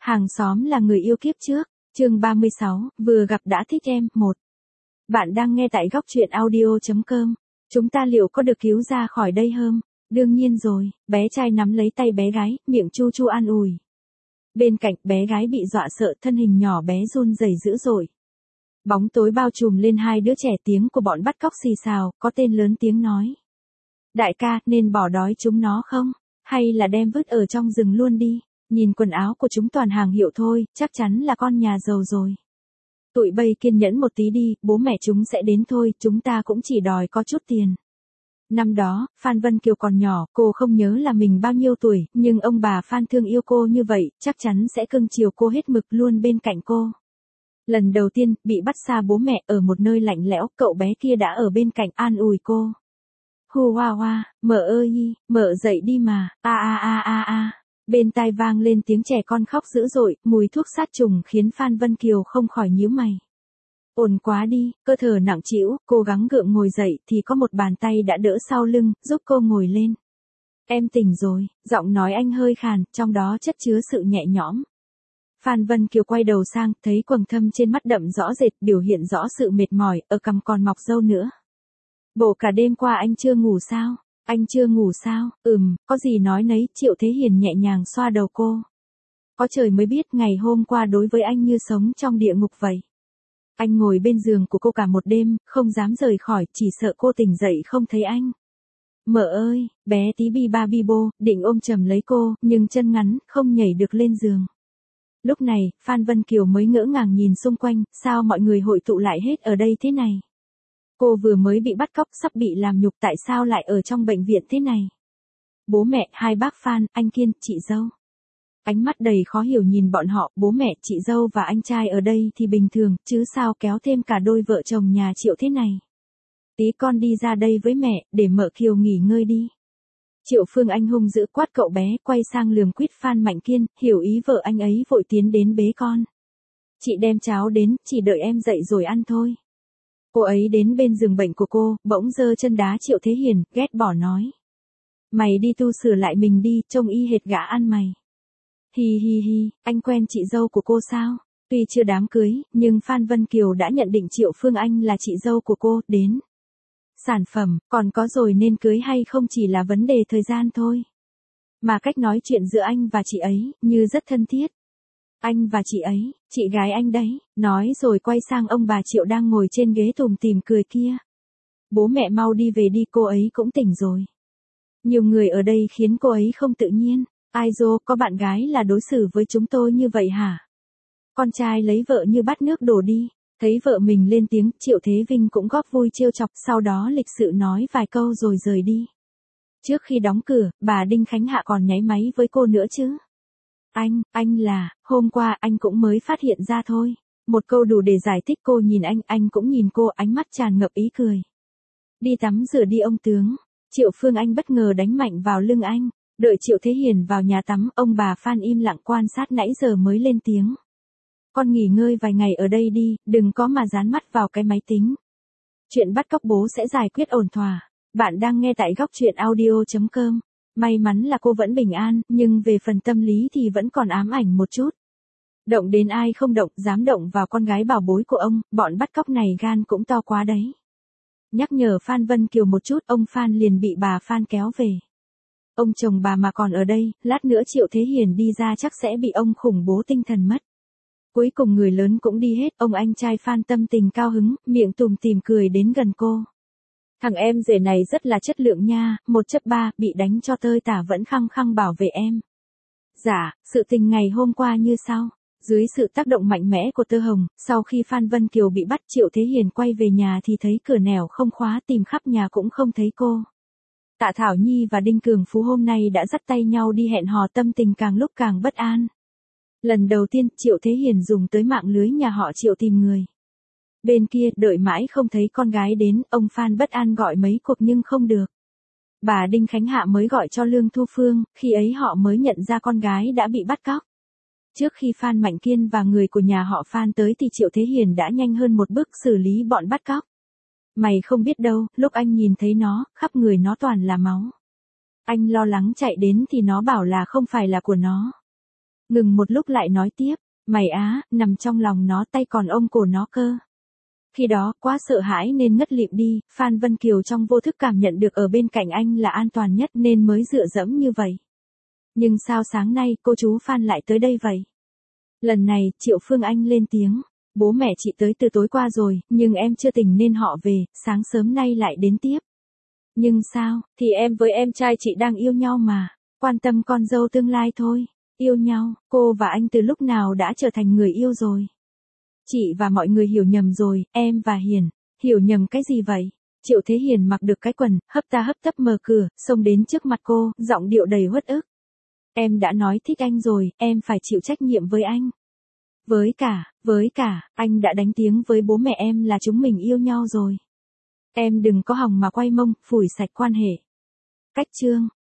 Hàng xóm là người yêu kiếp trước, chương 36, vừa gặp đã thích em, 1. Bạn đang nghe tại góc truyện audio.com. Chúng ta liệu có được cứu ra khỏi đây không? Đương nhiên rồi, bé trai nắm lấy tay bé gái, miệng chu chu an ủi. Bên cạnh bé gái bị dọa sợ, thân hình nhỏ bé run rẩy dữ dội. Bóng tối bao trùm lên hai đứa trẻ, tiếng của bọn bắt cóc xì xào, có tên lớn tiếng nói. Đại ca, nên bỏ đói chúng nó không? Hay là đem vứt ở trong rừng luôn đi? Nhìn quần áo của chúng toàn hàng hiệu thôi, chắc chắn là con nhà giàu rồi. Tụi bay kiên nhẫn một tí đi, bố mẹ chúng sẽ đến thôi, chúng ta cũng chỉ đòi có chút tiền. Năm đó, Phan Vân Kiều còn nhỏ, cô không nhớ là mình bao nhiêu tuổi, nhưng ông bà Phan thương yêu cô như vậy, chắc chắn sẽ cưng chiều cô hết mực luôn bên cạnh cô. Lần đầu tiên, bị bắt xa bố mẹ ở một nơi lạnh lẽo, cậu bé kia đã ở bên cạnh an ủi cô. Hu hoa hoa, mợ ơi, mợ dậy đi mà, a. Bên tai vang lên tiếng trẻ con khóc dữ dội, mùi thuốc sát trùng khiến Phan Vân Kiều không khỏi nhíu mày. Ổn quá đi, cơ thể nặng trĩu, cố gắng gượng ngồi dậy thì có một bàn tay đã đỡ sau lưng, giúp cô ngồi lên. Em tỉnh rồi, giọng nói anh hơi khàn, trong đó chất chứa sự nhẹ nhõm. Phan Vân Kiều quay đầu sang, thấy quầng thâm trên mắt đậm rõ rệt, biểu hiện rõ sự mệt mỏi, ở cằm còn mọc râu nữa. Bộ cả đêm qua anh chưa ngủ sao? Anh chưa ngủ sao? Có gì nói nấy, Triệu Thế Hiền nhẹ nhàng xoa đầu cô. Có trời mới biết ngày hôm qua đối với anh như sống trong địa ngục vậy. Anh ngồi bên giường của cô cả một đêm, không dám rời khỏi, chỉ sợ cô tỉnh dậy không thấy anh. Mợ ơi, bé tí bi ba bi bô, định ôm chầm lấy cô, nhưng chân ngắn, không nhảy được lên giường. Lúc này, Phan Vân Kiều mới ngỡ ngàng nhìn xung quanh, sao mọi người hội tụ lại hết ở đây thế này? Cô vừa mới bị bắt cóc, sắp bị làm nhục, tại sao lại ở trong bệnh viện thế này? Bố mẹ, hai bác Phan, anh Kiên, chị dâu. Ánh mắt đầy khó hiểu nhìn bọn họ, bố mẹ, chị dâu và anh trai ở đây thì bình thường, chứ sao kéo thêm cả đôi vợ chồng nhà Triệu thế này? Tí con đi ra đây với mẹ, để mợ Kiều nghỉ ngơi đi. Triệu Phương Anh hung dữ quát cậu bé, quay sang lườm quýt Phan Mạnh Kiên, hiểu ý vợ anh ấy vội tiến đến bế con. Chị đem cháo đến, chỉ đợi em dậy rồi ăn thôi. Cô ấy đến bên giường bệnh của cô, bỗng giơ chân đá Triệu Thế Hiền, ghét bỏ nói. Mày đi tu sửa lại mình đi, trông y hệt gã ăn mày. Hi, anh quen chị dâu của cô sao? Tuy chưa đám cưới, nhưng Phan Vân Kiều đã nhận định Triệu Phương Anh là chị dâu của cô, đến. Sản phẩm, còn có rồi nên cưới hay không chỉ là vấn đề thời gian thôi. Mà cách nói chuyện giữa anh và chị ấy, như rất thân thiết. Anh và chị ấy, chị gái anh đấy, nói rồi quay sang ông bà Triệu đang ngồi trên ghế tủm tỉm cười kia. Bố mẹ mau đi về đi, cô ấy cũng tỉnh rồi. Nhiều người ở đây khiến cô ấy không tự nhiên. Ai dô, có bạn gái là đối xử với chúng tôi như vậy hả? Con trai lấy vợ như bát nước đổ đi. Thấy vợ mình lên tiếng, Triệu Thế Vinh cũng góp vui trêu chọc, sau đó lịch sự nói vài câu rồi rời đi. Trước khi đóng cửa, bà Đinh Khánh Hạ còn nháy máy với cô nữa chứ. Anh là, hôm qua anh cũng mới phát hiện ra thôi. Một câu đủ để giải thích. Cô nhìn anh cũng nhìn cô, ánh mắt tràn ngập ý cười. Đi tắm rửa đi ông tướng. Triệu Phương Anh bất ngờ đánh mạnh vào lưng anh. Đợi Triệu Thế Hiền vào nhà tắm, ông bà Phan im lặng quan sát nãy giờ mới lên tiếng. Con nghỉ ngơi vài ngày ở đây đi, đừng có mà dán mắt vào cái máy tính. Chuyện bắt cóc bố sẽ giải quyết ổn thỏa. Bạn đang nghe tại góc truyện audio.com. May mắn là cô vẫn bình an, nhưng về phần tâm lý thì vẫn còn ám ảnh một chút. Động đến ai không động, dám động vào con gái bảo bối của ông, bọn bắt cóc này gan cũng to quá đấy. Nhắc nhở Phan Vân Kiều một chút, ông Phan liền bị bà Phan kéo về. Ông chồng bà mà còn ở đây, lát nữa Triệu Thế Hiền đi ra chắc sẽ bị ông khủng bố tinh thần mất. Cuối cùng người lớn cũng đi hết, ông anh trai Phan tâm tình cao hứng, miệng tùm tìm cười đến gần cô. Thằng em rể này rất là chất lượng nha, 1/3, bị đánh cho tơi tả vẫn khăng khăng bảo vệ em. Dạ, sự tình ngày hôm qua như sau. Dưới sự tác động mạnh mẽ của Tơ Hồng, sau khi Phan Vân Kiều bị bắt, Triệu Thế Hiền quay về nhà thì thấy cửa nẻo không khóa, tìm khắp nhà cũng không thấy cô. Tạ Thảo Nhi và Đinh Cường Phú hôm nay đã dắt tay nhau đi hẹn hò, tâm tình càng lúc càng bất an. Lần đầu tiên, Triệu Thế Hiền dùng tới mạng lưới nhà họ Triệu tìm người. Bên kia, đợi mãi không thấy con gái đến, ông Phan bất an gọi mấy cuộc nhưng không được. Bà Đinh Khánh Hạ mới gọi cho Lương Thu Phương, khi ấy họ mới nhận ra con gái đã bị bắt cóc. Trước khi Phan Mạnh Kiên và người của nhà họ Phan tới thì Triệu Thế Hiền đã nhanh hơn một bước xử lý bọn bắt cóc. Mày không biết đâu, lúc anh nhìn thấy nó, khắp người nó toàn là máu. Anh lo lắng chạy đến thì nó bảo là không phải là của nó. Ngừng một lúc lại nói tiếp, mày á, nằm trong lòng nó tay còn ôm cổ nó cơ. Khi đó, quá sợ hãi nên ngất lịm đi, Phan Vân Kiều trong vô thức cảm nhận được ở bên cạnh anh là an toàn nhất nên mới dựa dẫm như vậy. Nhưng sao sáng nay cô chú Phan lại tới đây vậy? Lần này, Triệu Phương Anh lên tiếng. Bố mẹ chị tới từ tối qua rồi, nhưng em chưa tỉnh nên họ về, sáng sớm nay lại đến tiếp. Nhưng sao, thì em với em trai chị đang yêu nhau mà, quan tâm con dâu tương lai thôi. Yêu nhau, cô và anh từ lúc nào đã trở thành người yêu rồi. Chị và mọi người hiểu nhầm rồi, em và Hiền. Hiểu nhầm cái gì vậy? Triệu Thế Hiền mặc được cái quần, hấp ta hấp tấp mở cửa, xông đến trước mặt cô, giọng điệu đầy uất ức. Em đã nói thích anh rồi, em phải chịu trách nhiệm với anh. Với cả, anh đã đánh tiếng với bố mẹ em là chúng mình yêu nhau rồi. Em đừng có hòng mà quay mông, phủi sạch quan hệ. Cách chương.